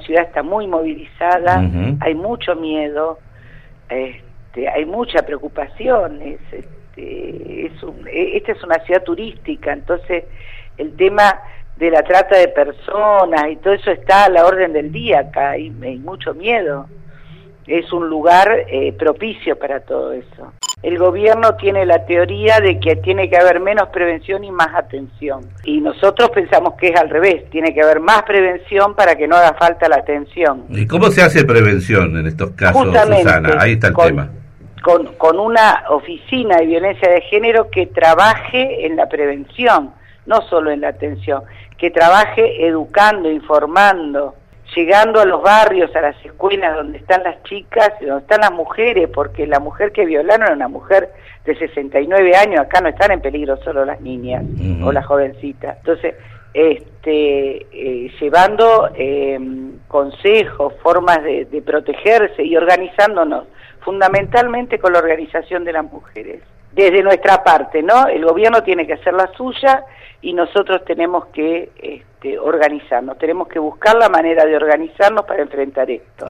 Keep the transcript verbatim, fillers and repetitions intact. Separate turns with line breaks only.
ciudad está muy movilizada,
Uh-huh.
hay mucho miedo, este, hay mucha preocupación, es, este, es un, esta es una ciudad turística, entonces el tema de la trata de personas y todo eso está a la orden del día acá, hay, hay mucho miedo, es un lugar eh, propicio para todo eso. El gobierno tiene la teoría de que tiene que haber menos prevención y más atención, y nosotros pensamos que es al revés, tiene que haber más prevención para que no haga falta la atención.
¿Y cómo se hace prevención en estos casos,
Justamente,
Susana? Ahí está el
con,
tema.
Con, con una oficina de violencia de género que trabaje en la prevención, no solo en la atención, que trabaje educando, informando, llegando a los barrios, a las escuelas donde están las chicas y donde están las mujeres, porque la mujer que violaron era una mujer de sesenta y nueve años, acá no están en peligro solo las niñas uh-huh. o las jovencitas. Entonces, este, eh, llevando eh, consejos, formas de, de protegerse y organizándonos, fundamentalmente con la organización de las mujeres. Desde nuestra parte, ¿no? El gobierno tiene que hacer la suya y nosotros tenemos que este, organizarnos, tenemos que buscar la manera de organizarnos para enfrentar esto.